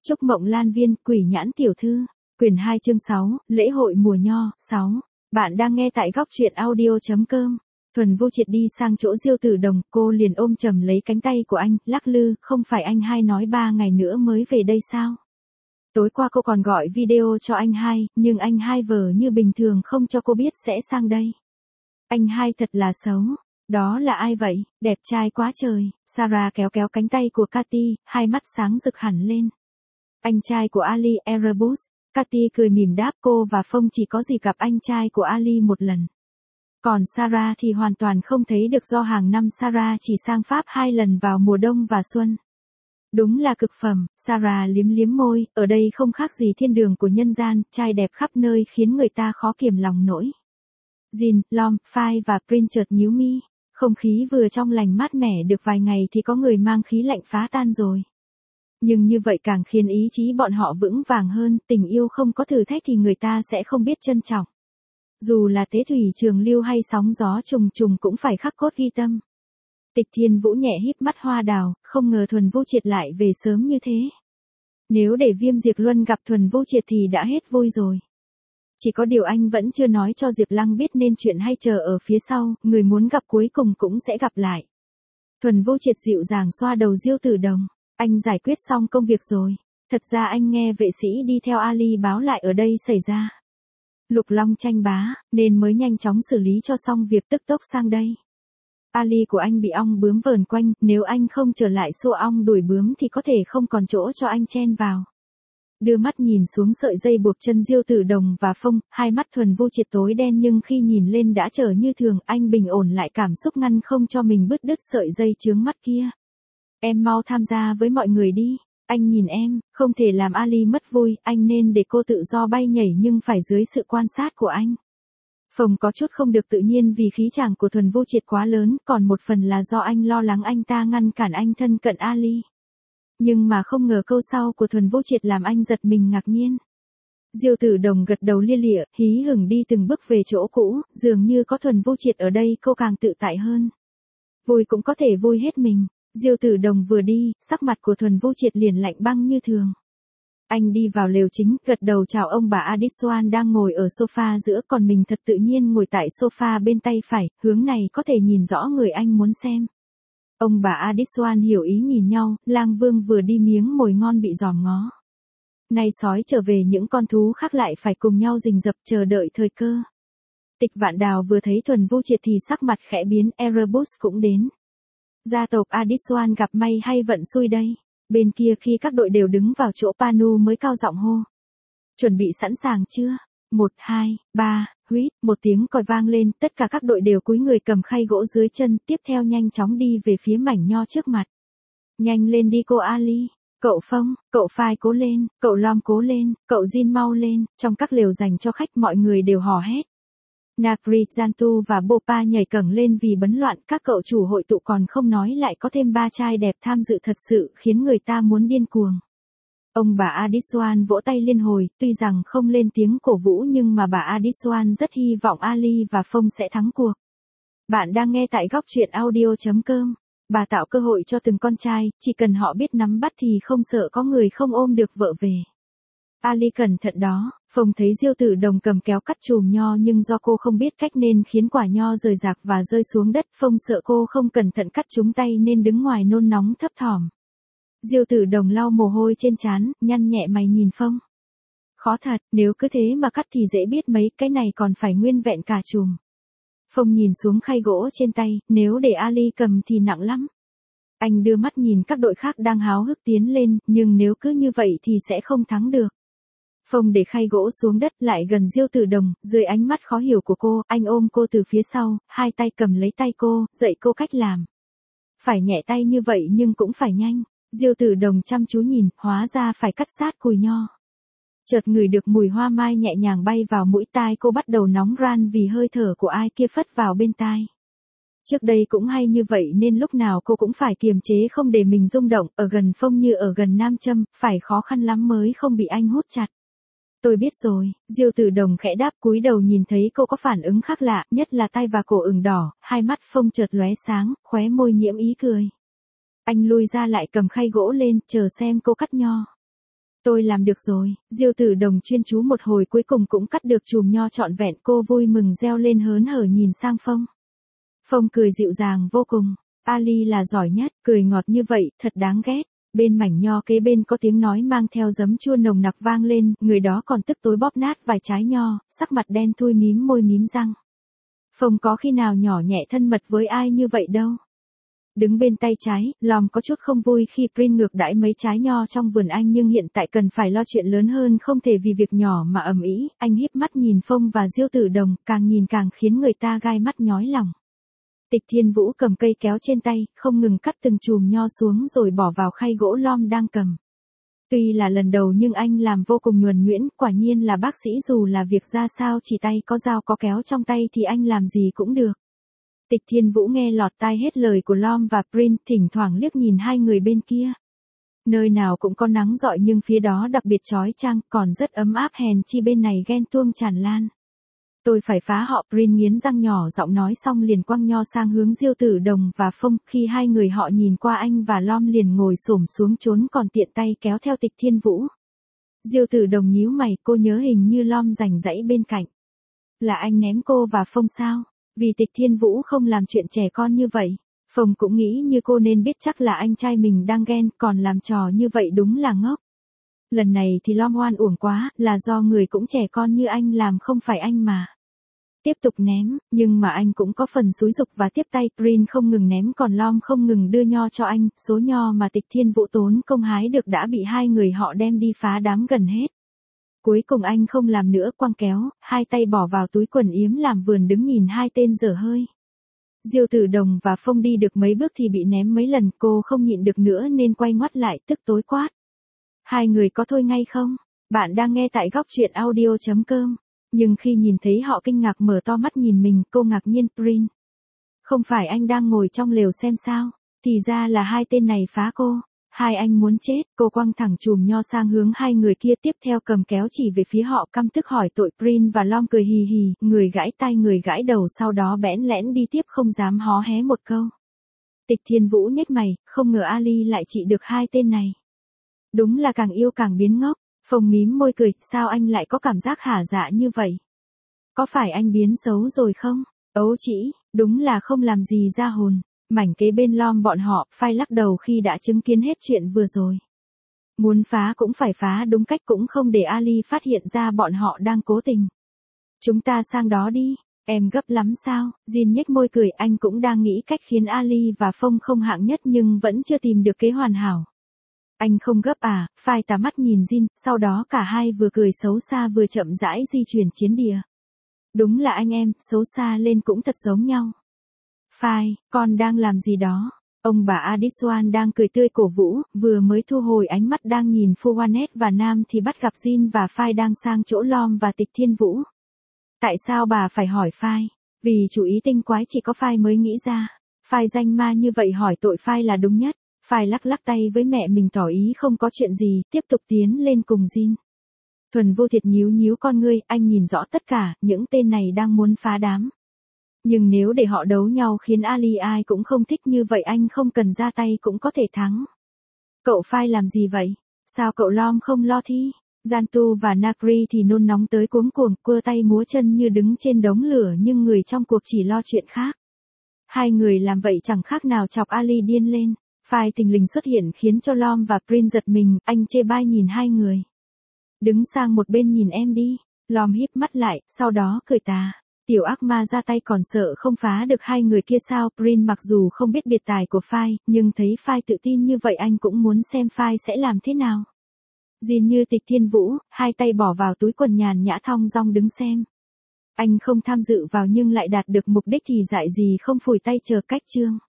Trúc Mộng Lan Viên, Quỷ Nhãn Tiểu Thư, quyển 2 chương 6, lễ hội mùa nho, 6. Bạn đang nghe tại góc truyện audio.com. Thuần Vô Triệt đi sang chỗ Diêu Tử Đồng, cô liền ôm chầm lấy cánh tay của anh, lắc lư, không phải anh hai nói 3 ngày nữa mới về đây sao? Tối qua cô còn gọi video cho anh hai, nhưng anh hai vờ như bình thường không cho cô biết sẽ sang đây. Anh hai thật là xấu. Đó là ai vậy, đẹp trai quá trời. Sarah kéo kéo cánh tay của Cathy, hai mắt sáng rực hẳn lên. Anh trai của Ali, Erebus. Cathy cười mỉm đáp, cô và Phong chỉ có dịp gặp anh trai của Ali một lần. Còn Sarah thì hoàn toàn không thấy được do hàng năm Sarah chỉ sang Pháp 2 lần vào mùa đông và xuân. Đúng là cực phẩm. Sarah liếm liếm môi, ở đây không khác gì thiên đường của nhân gian, trai đẹp khắp nơi khiến người ta khó kiềm lòng nổi. Jean, Lom, Phai và Prince chợt nhíu mi. Không khí vừa trong lành mát mẻ được vài ngày thì có người mang khí lạnh phá tan rồi. Nhưng như vậy càng khiến ý chí bọn họ vững vàng hơn, tình yêu không có thử thách thì người ta sẽ không biết trân trọng. Dù là tế thủy trường lưu hay sóng gió trùng trùng cũng phải khắc cốt ghi tâm. Tịch Thiên Vũ nhẹ híp mắt hoa đào, không ngờ Thuần Vô Triệt lại về sớm như thế. Nếu để Viêm Diệp Luân gặp Thuần Vô Triệt thì đã hết vui rồi. Chỉ có điều anh vẫn chưa nói cho Diệp Lăng biết nên chuyện hay chờ ở phía sau, người muốn gặp cuối cùng cũng sẽ gặp lại. Thuần Vô Triệt dịu dàng xoa đầu Diêu Tử Đồng. Anh giải quyết xong công việc rồi. Thật ra anh nghe vệ sĩ đi theo Ali báo lại ở đây xảy ra Lục Long tranh bá, nên mới nhanh chóng xử lý cho xong việc tức tốc sang đây. Ali của anh bị ong bướm vờn quanh, nếu anh không trở lại xua ong đuổi bướm thì có thể không còn chỗ cho anh chen vào. Đưa mắt nhìn xuống sợi dây buộc chân Diêu Tử Đồng và Phong, hai mắt Thuần Vô Triệt tối đen nhưng khi nhìn lên đã trở như thường, anh bình ổn lại cảm xúc ngăn không cho mình bứt đứt sợi dây chướng mắt kia. Em mau tham gia với mọi người đi. Anh nhìn em, không thể làm Ali mất vui, anh nên để cô tự do bay nhảy nhưng phải dưới sự quan sát của anh. Phong có chút không được tự nhiên vì khí chàng của Thuần Vô Triệt quá lớn, còn một phần là do anh lo lắng anh ta ngăn cản anh thân cận Ali. Nhưng mà không ngờ câu sau của Thuần Vô Triệt làm anh giật mình ngạc nhiên. Diêu Tử Đồng gật đầu lia lịa, hí hửng đi từng bước về chỗ cũ, dường như có Thuần Vô Triệt ở đây cô càng tự tại hơn. Vui cũng có thể vui hết mình. Diêu Tử Đồng vừa đi, sắc mặt của Thuần Vô Triệt liền lạnh băng như thường. Anh đi vào lều chính, gật đầu chào ông bà Adiswan đang ngồi ở sofa giữa, còn mình thật tự nhiên ngồi tại sofa bên tay phải, hướng này có thể nhìn rõ người anh muốn xem. Ông bà Adiswan hiểu ý nhìn nhau, Lang Vương vừa đi miếng mồi ngon bị giòm ngó. Nay sói trở về những con thú khác lại phải cùng nhau rình rập chờ đợi thời cơ. Tịch Vạn Đào vừa thấy Thuần Vô Triệt thì sắc mặt khẽ biến, Erebus cũng đến. Gia tộc Adiswan gặp may hay vận xui đây. Bên kia khi các đội đều đứng vào chỗ Panu mới cao giọng hô. Chuẩn bị sẵn sàng chưa? 1, 2, 3, huýt, một tiếng còi vang lên, tất cả các đội đều cúi người cầm khay gỗ dưới chân, tiếp theo nhanh chóng đi về phía mảnh nho trước mặt. Nhanh lên đi cô Ali, cậu Phong, cậu Phai cố lên, cậu Lom cố lên, cậu Jin mau lên, trong các lều dành cho khách mọi người đều hò hét. Napri, Jantu và Bopa nhảy cẫng lên vì bấn loạn, các cậu chủ hội tụ còn không nói lại có thêm 3 trai đẹp tham dự thật sự khiến người ta muốn điên cuồng. Ông bà Adiswan vỗ tay liên hồi, tuy rằng không lên tiếng cổ vũ nhưng mà bà Adiswan rất hy vọng Ali và Phong sẽ thắng cuộc. Bạn đang nghe tại góc truyện audio.com. Bà tạo cơ hội cho từng con trai, chỉ cần họ biết nắm bắt thì không sợ có người không ôm được vợ về. Ali cẩn thận đó. Phong thấy Diêu Tử Đồng cầm kéo cắt chùm nho nhưng do cô không biết cách nên khiến quả nho rời rạc và rơi xuống đất. Phong sợ cô không cẩn thận cắt trúng tay nên đứng ngoài nôn nóng thấp thỏm. Diêu Tử Đồng lau mồ hôi trên trán, nhăn nhẹ mày nhìn Phong. Khó thật, nếu cứ thế mà cắt thì dễ biết mấy, cái này còn phải nguyên vẹn cả chùm. Phong nhìn xuống khay gỗ trên tay, nếu để Ali cầm thì nặng lắm. Anh đưa mắt nhìn các đội khác đang háo hức tiến lên, nhưng nếu cứ như vậy thì sẽ không thắng được. Phong để khay gỗ xuống đất lại gần Diêu Tử Đồng, dưới ánh mắt khó hiểu của cô, anh ôm cô từ phía sau, hai tay cầm lấy tay cô, dạy cô cách làm. Phải nhẹ tay như vậy nhưng cũng phải nhanh. Diêu Tử Đồng chăm chú nhìn, hóa ra phải cắt sát cùi nho. Chợt ngửi được mùi hoa mai nhẹ nhàng bay vào mũi tai cô bắt đầu nóng ran vì hơi thở của ai kia phất vào bên tai. Trước đây cũng hay như vậy nên lúc nào cô cũng phải kiềm chế không để mình rung động, ở gần Phong như ở gần nam châm, phải khó khăn lắm mới không bị anh hút chặt. Tôi biết rồi, Diêu Tử Đồng khẽ đáp, cúi đầu nhìn thấy cô có phản ứng khác lạ, nhất là tai và cổ ửng đỏ, hai mắt Phong chợt lóe sáng, khóe môi nhiễm ý cười. Anh lui ra lại cầm khay gỗ lên, chờ xem cô cắt nho. Tôi làm được rồi, Diêu Tử Đồng chuyên chú một hồi cuối cùng cũng cắt được chùm nho trọn vẹn, cô vui mừng reo lên hớn hở nhìn sang Phong. Phong cười dịu dàng vô cùng, Ali là giỏi nhất, cười ngọt như vậy, thật đáng ghét. Bên mảnh nho kế bên có tiếng nói mang theo giấm chua nồng nặc vang lên, người đó còn tức tối bóp nát vài trái nho, sắc mặt đen thui mím môi mím răng. Phong có khi nào nhỏ nhẹ thân mật với ai như vậy đâu. Đứng bên tay trái, Lom có chút không vui khi Prince ngược đãi mấy trái nho trong vườn anh, nhưng hiện tại cần phải lo chuyện lớn hơn, không thể vì việc nhỏ mà ầm ĩ. Anh híp mắt nhìn Phong và Diêu Tử Đồng, càng nhìn càng khiến người ta gai mắt nhói lòng. Tịch Thiên Vũ cầm cây kéo trên tay, không ngừng cắt từng chùm nho xuống rồi bỏ vào khay gỗ Lom đang cầm. Tuy là lần đầu nhưng anh làm vô cùng nhuần nhuyễn, quả nhiên là bác sĩ, dù là việc ra sao chỉ tay có dao có kéo trong tay thì anh làm gì cũng được. Tịch Thiên Vũ nghe lọt tai hết lời của Lom và Prince, thỉnh thoảng liếc nhìn hai người bên kia. Nơi nào cũng có nắng rọi nhưng phía đó đặc biệt chói chang, còn rất ấm áp, hèn chi bên này ghen tuông tràn lan. Tôi phải phá họ, Prince nghiến răng nhỏ giọng nói xong liền quăng nho sang hướng Diêu Tử Đồng và Phong, khi hai người họ nhìn qua anh và Lom liền ngồi xổm xuống trốn, còn tiện tay kéo theo Tịch Thiên Vũ. Diêu Tử Đồng nhíu mày, cô nhớ hình như Lom rảnh rẫy bên cạnh. Là anh ném cô và Phong sao? Vì Tịch Thiên Vũ không làm chuyện trẻ con như vậy. Phong cũng nghĩ như cô nên biết chắc là anh trai mình đang ghen, còn làm trò như vậy đúng là ngốc. Lần này thì Lom oan uổng quá, là do người cũng trẻ con như anh làm, không phải anh mà. Tiếp tục ném, nhưng mà anh cũng có phần xúi giục và tiếp tay. Prince không ngừng ném còn Lom không ngừng đưa nho cho anh, số nho mà Tịch Thiên Vũ tốn công hái được đã bị hai người họ đem đi phá đám gần hết. Cuối cùng anh không làm nữa, quăng kéo, hai tay bỏ vào túi quần yếm làm vườn, đứng nhìn hai tên dở hơi. Diêu Tử Đồng và Phong đi được mấy bước thì bị ném mấy lần, cô không nhịn được nữa nên quay ngoắt lại, tức tối quát. Hai người có thôi ngay không? Bạn đang nghe tại góc truyện audio.com. Nhưng khi nhìn thấy họ kinh ngạc mở to mắt nhìn mình, cô ngạc nhiên. Prince, không phải anh đang ngồi trong lều xem sao? Thì ra là hai tên này phá cô. Hai anh muốn chết. Cô quăng thẳng chùm nho sang hướng hai người kia, tiếp theo cầm kéo chỉ về phía họ, căm tức hỏi tội. Prince và Lom cười hì hì, người gãi tai người gãi đầu, sau đó bẽn lẽn đi tiếp, không dám hó hé một câu. Tịch Thiên Vũ nhếch mày, không ngờ Ali lại trị được hai tên này. Đúng là càng yêu càng biến ngốc. Phong mím môi cười, sao anh lại có cảm giác hả dạ như vậy? Có phải anh biến xấu rồi không? Ấu chỉ, đúng là không làm gì ra hồn. Mảnh kế bên Lom bọn họ, phai lắc đầu khi đã chứng kiến hết chuyện vừa rồi. Muốn phá cũng phải phá đúng cách, cũng không để Ali phát hiện ra bọn họ đang cố tình. Chúng ta sang đó đi, em gấp lắm sao? Jin nhếch môi cười, anh cũng đang nghĩ cách khiến Ali và Phong không hạng nhất nhưng vẫn chưa tìm được kế hoàn hảo. Anh không gấp à? Phai tà mắt nhìn Jin, sau đó cả hai vừa cười xấu xa vừa chậm rãi di chuyển chiến địa. Đúng là anh em, xấu xa lên cũng thật giống nhau. Phai, con đang làm gì đó? Ông bà Adiswan đang cười tươi cổ vũ, vừa mới thu hồi ánh mắt đang nhìn Phuanet và Nam thì bắt gặp Jin và Phai đang sang chỗ Lom và Tịch Thiên Vũ. Tại sao bà phải hỏi Phai? Vì chủ ý tinh quái chỉ có Phai mới nghĩ ra. Phai danh ma như vậy hỏi tội Phai là đúng nhất. Phai lắc lắc tay với mẹ mình tỏ ý không có chuyện gì, tiếp tục tiến lên cùng Jin. Thuần Vô Thiệt nhíu nhíu con ngươi, anh nhìn rõ tất cả, những tên này đang muốn phá đám. Nhưng nếu để họ đấu nhau khiến Ali ai cũng không thích như vậy, anh không cần ra tay cũng có thể thắng. Cậu Phai làm gì vậy? Sao cậu Lom không lo thi? Jantu và Nakri thì nôn nóng tới cuống cuồng, cua tay múa chân như đứng trên đống lửa, nhưng người trong cuộc chỉ lo chuyện khác. Hai người làm vậy chẳng khác nào chọc Ali điên lên. Phai thình lình xuất hiện khiến cho Lom và Prince giật mình, anh chê bai nhìn hai người. Đứng sang một bên nhìn em đi. Lom híp mắt lại, sau đó cười tà. Tiểu ác ma ra tay còn sợ không phá được hai người kia sao? Prince mặc dù không biết biệt tài của Phai, nhưng thấy Phai tự tin như vậy anh cũng muốn xem Phai sẽ làm thế nào. Jin như Tịch Thiên Vũ, hai tay bỏ vào túi quần nhàn nhã thong dong đứng xem. Anh không tham dự vào nhưng lại đạt được mục đích thì dại gì không phủi tay chờ cách chương.